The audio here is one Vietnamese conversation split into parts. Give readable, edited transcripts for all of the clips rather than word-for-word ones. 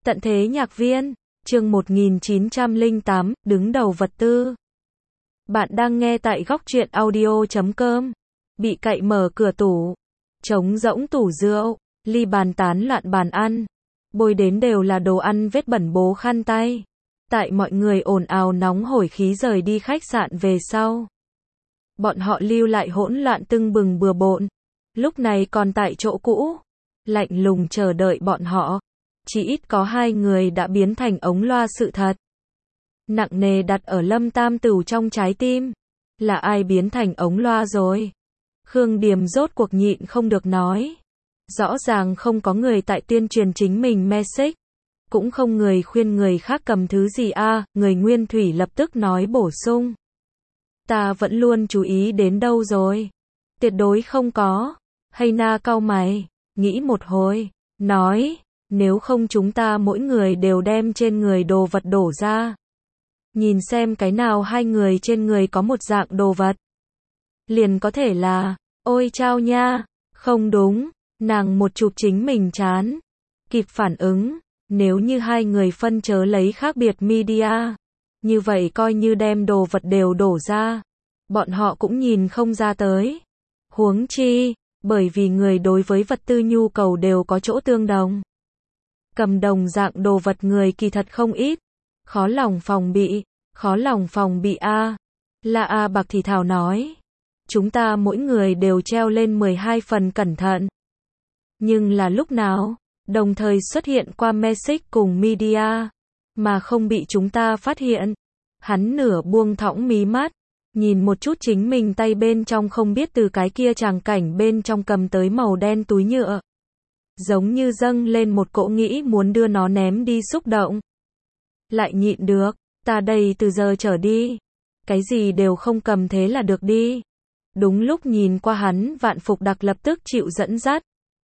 Tận thế nhạc viên, chương 1908, đứng đầu vật tư. Bạn đang nghe tại góc truyện audio.com. Bị cậy mở cửa tủ, trống rỗng tủ rượu, ly bàn tán loạn bàn ăn, bôi đến đều là đồ ăn vết bẩn bố khăn tay. Tại mọi người ồn ào nóng hổi khí rời đi khách sạn về sau, bọn họ lưu lại hỗn loạn tưng bừng bừa bộn. Lúc này còn tại chỗ cũ, lạnh lùng chờ đợi bọn họ. Chỉ ít có 2 người đã biến thành ống loa sự thật. Nặng nề đặt ở Lâm Tam Tửu trong trái tim. Là ai biến thành ống loa rồi? Khương Điềm rốt cuộc nhịn không được nói. Rõ ràng không có người tại tuyên truyền chính mình message. Cũng không người khuyên người khác cầm thứ gì người Nguyên Thủy lập tức nói bổ sung. Ta vẫn luôn chú ý đến đâu rồi? Tuyệt đối không có. Hay na cau mày, nghĩ một hồi, nói. Nếu không chúng ta mỗi người đều đem trên người đồ vật đổ ra. Nhìn xem cái nào 2 người trên người có một dạng đồ vật. Liền có thể là, ôi chao nha, không đúng, nàng một chụp chính mình chán. Kịp phản ứng, nếu như 2 người phân chớ lấy khác biệt media. Như vậy coi như đem đồ vật đều đổ ra. Bọn họ cũng nhìn không ra tới. Huống chi, bởi vì người đối với vật tư nhu cầu đều có chỗ tương đồng. Cầm đồng dạng đồ vật người kỳ thật không ít. Khó lòng phòng bị La Bạc thì thào nói. Chúng ta mỗi người đều treo lên 12 phần cẩn thận. Nhưng là lúc nào, đồng thời xuất hiện qua message cùng media, mà không bị chúng ta phát hiện. Hắn nửa buông thõng mí mắt, nhìn một chút chính mình tay bên trong không biết từ cái kia tràng cảnh bên trong cầm tới màu đen túi nhựa. Giống như dâng lên một cỗ nghĩ muốn đưa nó ném đi xúc động. Lại nhịn được, ta đây từ giờ trở đi. Cái gì đều không cầm thế là được đi. Đúng lúc nhìn qua hắn Vạn Phục Đặc lập tức chịu dẫn dắt.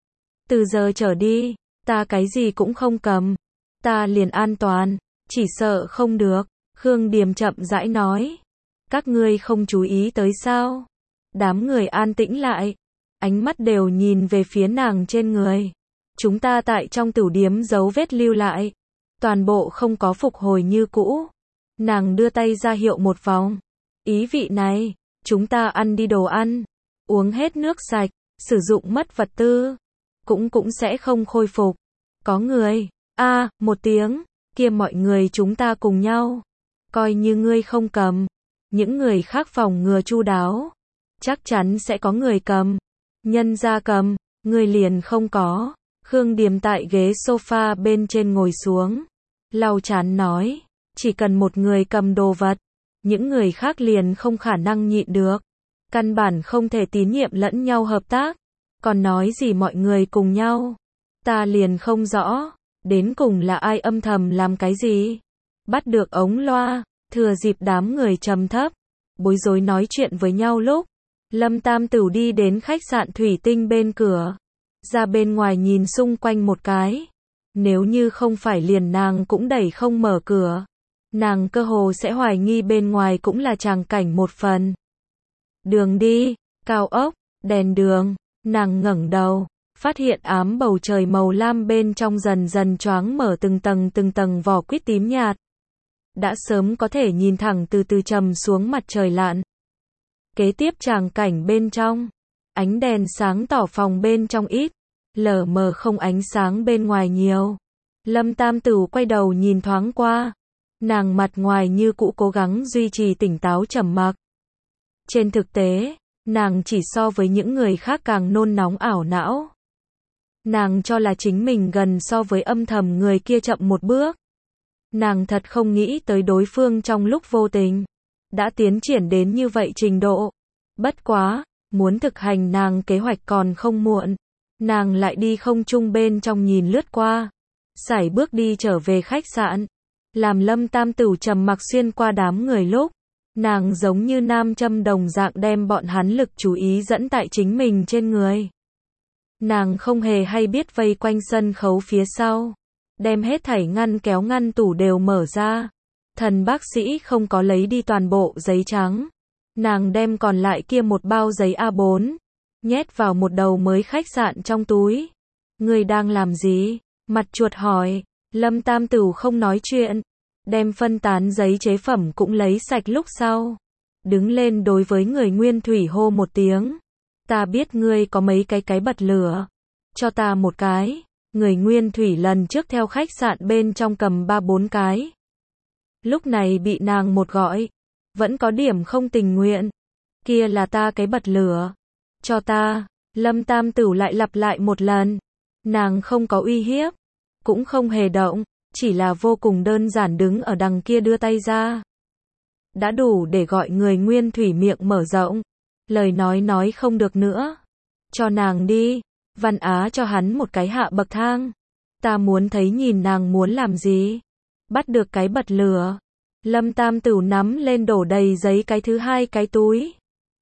Từ giờ trở đi, ta cái gì cũng không cầm. Ta liền an toàn, chỉ sợ không được. Khương Điềm chậm rãi nói. Các ngươi không chú ý tới sao? Đám người an tĩnh lại. Ánh mắt đều nhìn về phía nàng trên người. Chúng ta tại trong tửu điếm dấu vết lưu lại. Toàn bộ không có phục hồi như cũ. Nàng đưa tay ra hiệu một vòng. Ý vị này, chúng ta ăn đi đồ ăn. Uống hết nước sạch, sử dụng mất vật tư. Cũng sẽ không khôi phục. Có người, một tiếng, kia mọi người chúng ta cùng nhau. Coi như ngươi không cầm. Những người khác phòng ngừa chu đáo. Chắc chắn sẽ có người cầm. Nhân ra cầm, ngươi liền không có. Khương Điềm tại ghế sofa bên trên ngồi xuống. Lau chán nói. Chỉ cần một người cầm đồ vật. Những người khác liền không khả năng nhịn được. Căn bản không thể tín nhiệm lẫn nhau hợp tác. Còn nói gì mọi người cùng nhau. Ta liền không rõ. Đến cùng là ai âm thầm làm cái gì. Bắt được ống loa. Thừa dịp đám người trầm thấp. Bối rối nói chuyện với nhau lúc. Lâm Tam Tửu đi đến khách sạn Thủy Tinh bên cửa. Ra bên ngoài nhìn xung quanh một cái. Nếu như không phải liền nàng cũng đẩy không mở cửa. Nàng cơ hồ sẽ hoài nghi bên ngoài cũng là tràng cảnh một phần. Đường đi, cao ốc, đèn đường. Nàng ngẩng đầu, phát hiện ám bầu trời màu lam bên trong dần dần choáng mở từng tầng vỏ quýt tím nhạt. Đã sớm có thể nhìn thẳng từ từ trầm xuống mặt trời lặn. Kế tiếp tràng cảnh bên trong. Ánh đèn sáng tỏ phòng bên trong ít. Lờ mờ không ánh sáng bên ngoài nhiều. Lâm Tam Tửu quay đầu nhìn thoáng qua. Nàng mặt ngoài như cũ cố gắng duy trì tỉnh táo trầm mặc. Trên thực tế, nàng chỉ so với những người khác càng nôn nóng ảo não. Nàng cho là chính mình gần so với âm thầm người kia chậm một bước. Nàng thật không nghĩ tới đối phương trong lúc vô tình. Đã tiến triển đến như vậy trình độ. Bất quá, muốn thực hành nàng kế hoạch còn không muộn. Nàng lại đi không trung bên trong nhìn lướt qua. Sải bước đi trở về khách sạn. Làm Lâm Tam Tửu trầm mặc xuyên qua đám người lúc. Nàng giống như nam châm đồng dạng đem bọn hắn lực chú ý dẫn tại chính mình trên người. Nàng không hề hay biết vây quanh sân khấu phía sau. Đem hết thảy ngăn kéo ngăn tủ đều mở ra. Thần bác sĩ không có lấy đi toàn bộ giấy trắng. Nàng đem còn lại kia một bao giấy A4. Nhét vào một đầu mới khách sạn trong túi. Ngươi đang làm gì? Mặt chuột hỏi. Lâm Tam Tửu không nói chuyện, đem phân tán giấy chế phẩm cũng lấy sạch lúc sau. Đứng lên đối với người Nguyên Thủy hô một tiếng. Ta biết ngươi có mấy cái bật lửa. Cho ta một cái. Người Nguyên Thủy lần trước theo khách sạn bên trong cầm 3-4 cái. Lúc này bị nàng một gọi. Vẫn có điểm không tình nguyện. Kia là ta cái bật lửa. Cho ta. Lâm Tam Tửu lại lặp lại một lần. Nàng không có uy hiếp. Cũng không hề động. Chỉ là vô cùng đơn giản đứng ở đằng kia đưa tay ra. Đã đủ để gọi người Nguyên Thủy miệng mở rộng. Lời nói không được nữa. Cho nàng đi. Văn Á cho hắn một cái hạ bậc thang. Ta muốn thấy nhìn nàng muốn làm gì. Bắt được cái bật lửa. Lâm Tam Tửu nắm lên đổ đầy giấy cái thứ hai cái túi.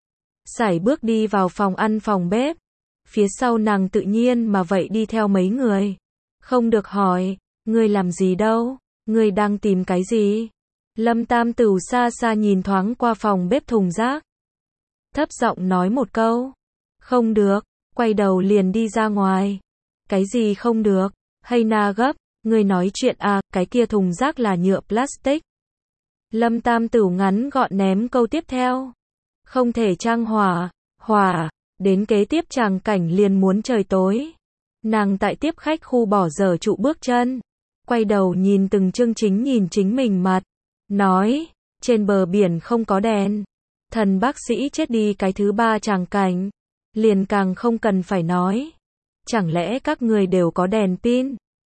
Sải bước đi vào phòng ăn phòng bếp. Phía sau nàng tự nhiên mà vậy đi theo mấy người. Không được hỏi, ngươi làm gì đâu, ngươi đang tìm cái gì? Lâm Tam Tửu xa xa nhìn thoáng qua phòng bếp thùng rác. Thấp giọng nói một câu. Không được, quay đầu liền đi ra ngoài. Cái gì không được? Hay na gấp, ngươi nói chuyện à, cái kia thùng rác là nhựa plastic. Lâm Tam Tửu ngắn gọn ném câu tiếp theo. Không thể trang hỏa, đến kế tiếp tràng cảnh liền muốn trời tối. Nàng tại tiếp khách khu bỏ dở trụ bước chân. Quay đầu nhìn từng chương chính nhìn chính mình mặt. Nói, trên bờ biển không có đèn. Thần bác sĩ chết đi cái thứ 3 tràng cảnh. Liền càng không cần phải nói. Chẳng lẽ các người đều có đèn pin?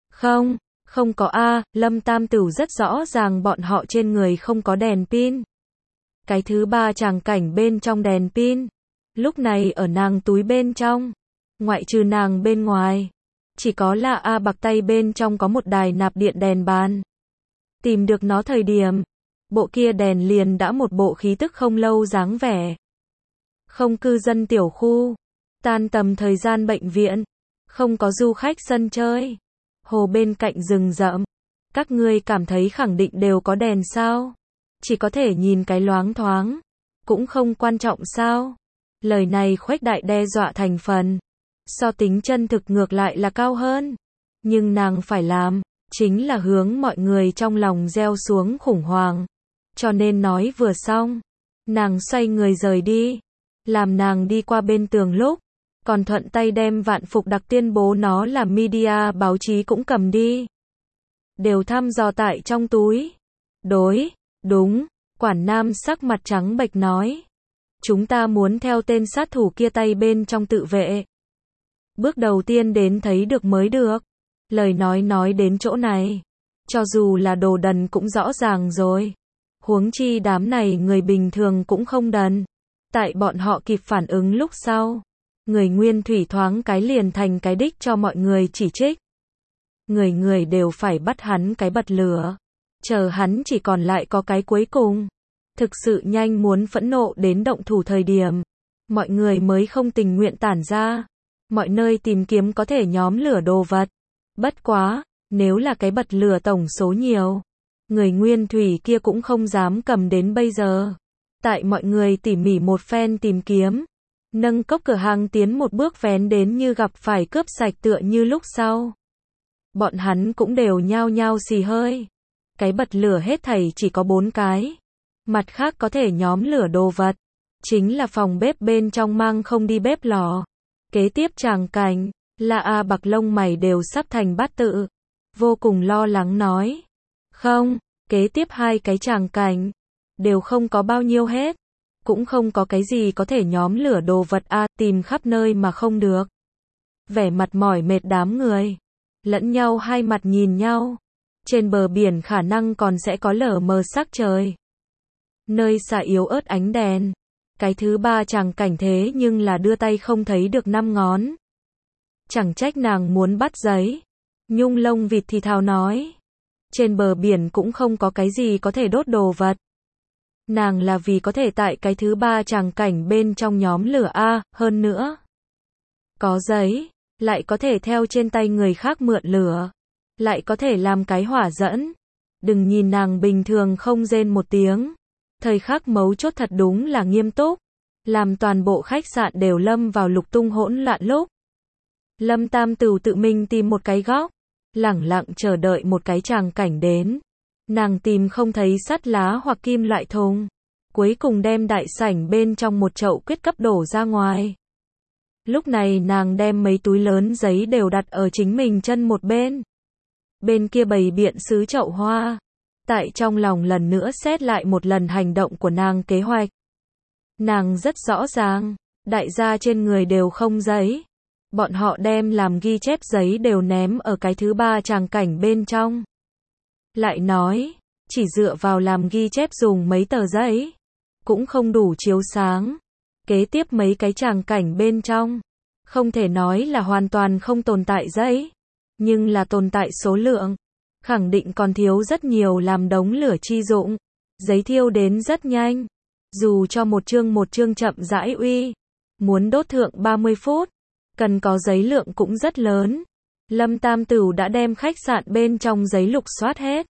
Không có a. Lâm Tam Tửu rất rõ ràng bọn họ trên người không có đèn pin. Cái thứ 3 tràng cảnh bên trong đèn pin. Lúc này ở nàng túi bên trong. Ngoại trừ nàng bên ngoài. Chỉ có là A Bạc tay bên trong có một đài nạp điện đèn bàn. Tìm được nó thời điểm. Bộ kia đèn liền đã một bộ khí tức không lâu dáng vẻ. Không cư dân tiểu khu. Tan tầm thời gian bệnh viện. Không có du khách sân chơi. Hồ bên cạnh rừng rậm. Các ngươi cảm thấy khẳng định đều có đèn sao? Chỉ có thể nhìn cái loáng thoáng. Cũng không quan trọng sao? Lời này khuếch đại đe dọa thành phần. So tính chân thực ngược lại là cao hơn. Nhưng nàng phải làm, chính là hướng mọi người trong lòng gieo xuống khủng hoảng. Cho nên nói vừa xong, nàng xoay người rời đi. Làm nàng đi qua bên tường lúc, còn thuận tay đem Vạn Phục Đặc tuyên bố nó là media báo chí cũng cầm đi. Đều thăm dò tại trong túi. Đúng, quản nam sắc mặt trắng bệch nói. Chúng ta muốn theo tên sát thủ kia tay bên trong tự vệ. Bước đầu tiên đến thấy được mới được. Lời nói đến chỗ này. Cho dù là đồ đần cũng rõ ràng rồi. Huống chi đám này người bình thường cũng không đần. Tại bọn họ kịp phản ứng lúc sau. Người Nguyên Thủy thoáng cái liền thành cái đích cho mọi người chỉ trích. Người đều phải bắt hắn cái bật lửa. Chờ hắn chỉ còn lại có cái cuối cùng. Thực sự nhanh muốn phẫn nộ đến động thủ thời điểm. Mọi người mới không tình nguyện tản ra. Mọi nơi tìm kiếm có thể nhóm lửa đồ vật. Bất quá, nếu là cái bật lửa tổng số nhiều. Người Nguyên Thủy kia cũng không dám cầm đến bây giờ. Tại mọi người tỉ mỉ một phen tìm kiếm. Nâng cốc cửa hàng tiến một bước vén đến như gặp phải cướp sạch tựa như lúc sau. Bọn hắn cũng đều nhao nhao xì hơi. Cái bật lửa hết thảy chỉ có 4 cái. Mặt khác có thể nhóm lửa đồ vật. Chính là phòng bếp bên trong mang không đi bếp lò. Kế tiếp tràng cảnh, là A Bạc lông mày đều sắp thành bát tự. Vô cùng lo lắng nói. Không, kế tiếp 2 cái tràng cảnh. Đều không có bao nhiêu hết. Cũng không có cái gì có thể nhóm lửa đồ vật a, tìm khắp nơi mà không được. Vẻ mặt mỏi mệt đám người. Lẫn nhau hai mặt nhìn nhau. Trên bờ biển khả năng còn sẽ có lờ mờ sắc trời. Nơi xạ yếu ớt ánh đèn. Cái thứ 3 tràng cảnh thế nhưng là đưa tay không thấy được 5 ngón. Chẳng trách nàng muốn bắt giấy. Nhung lông vịt thì thào nói. Trên bờ biển cũng không có cái gì có thể đốt đồ vật. Nàng là vì có thể tại cái thứ 3 tràng cảnh bên trong nhóm lửa A, hơn nữa. Có giấy, lại có thể theo trên tay người khác mượn lửa. Lại có thể làm cái hỏa dẫn. Đừng nhìn nàng bình thường không rên một tiếng. Thời khắc mấu chốt thật đúng là nghiêm túc. Làm toàn bộ khách sạn đều lâm vào lục tung hỗn loạn lúc. Lâm Tam Tửu tự mình tìm một cái góc. lẳng lặng chờ đợi một cái tràng cảnh đến. Nàng tìm không thấy sắt lá hoặc kim loại thùng. Cuối cùng đem đại sảnh bên trong một chậu quyết cấp đổ ra ngoài. Lúc này nàng đem mấy túi lớn giấy đều đặt ở chính mình chân một bên. Bên kia bày biện sứ chậu hoa. Tại trong lòng lần nữa xét lại một lần hành động của nàng kế hoạch. Nàng rất rõ ràng, đại gia trên người đều không giấy. Bọn họ đem làm ghi chép giấy đều ném ở cái thứ ba tràng cảnh bên trong. Lại nói, chỉ dựa vào làm ghi chép dùng mấy tờ giấy, cũng không đủ chiếu sáng. Kế tiếp mấy cái tràng cảnh bên trong, không thể nói là hoàn toàn không tồn tại giấy, nhưng là tồn tại số lượng, khẳng định còn thiếu rất nhiều làm đống lửa chi dụng. Giấy thiêu đến rất nhanh, dù cho một chương chậm rãi uy, muốn đốt thượng 30 phút, cần có giấy lượng cũng rất lớn. Lâm Tam Tửu đã đem khách sạn bên trong giấy lục soát hết.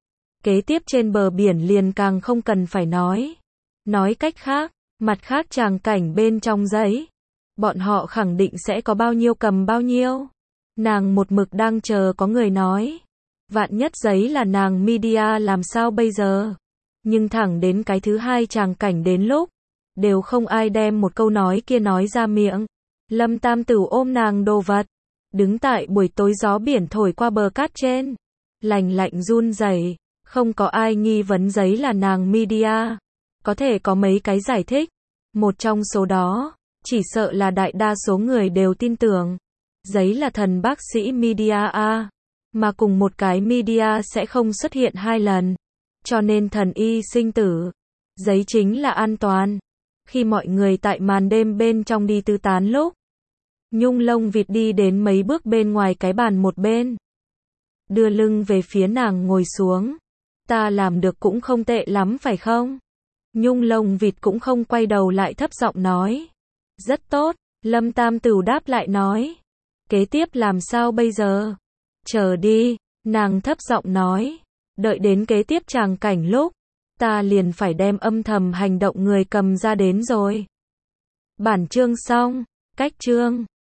Kế tiếp trên bờ biển liền càng không cần phải nói. Nói cách khác, mặt khác tràng cảnh bên trong giấy, bọn họ khẳng định sẽ có bao nhiêu cầm bao nhiêu. Nàng một mực đang chờ có người nói. Vạn nhất giấy là nàng media làm sao bây giờ? Nhưng thẳng đến cái thứ hai tràng cảnh đến lúc, đều không ai đem một câu nói kia nói ra miệng. Lâm Tam Tửu ôm nàng đồ vật, đứng tại buổi tối gió biển thổi qua bờ cát trên, lành lạnh run rẩy, không có ai nghi vấn giấy là nàng media. Có thể có mấy cái giải thích, một trong số đó, chỉ sợ là đại đa số người đều tin tưởng, giấy là thần bác sĩ media A, mà cùng một cái media sẽ không xuất hiện hai lần, cho nên thần y sinh tử, giấy chính là an toàn. Khi mọi người tại màn đêm bên trong đi tứ tán lúc, Nhung Lông Vịt đi đến mấy bước bên ngoài cái bàn một bên, đưa lưng về phía nàng ngồi xuống. Ta làm được cũng không tệ lắm phải không? Nhung Lông Vịt cũng không quay đầu lại thấp giọng nói. Rất tốt, Lâm Tam Tửu đáp lại nói. Kế tiếp làm sao bây giờ? Chờ đi, nàng thấp giọng nói. Đợi đến kế tiếp tràng cảnh lúc, ta liền phải đem âm thầm hành động người cầm ra đến rồi. Bản chương xong, cách chương.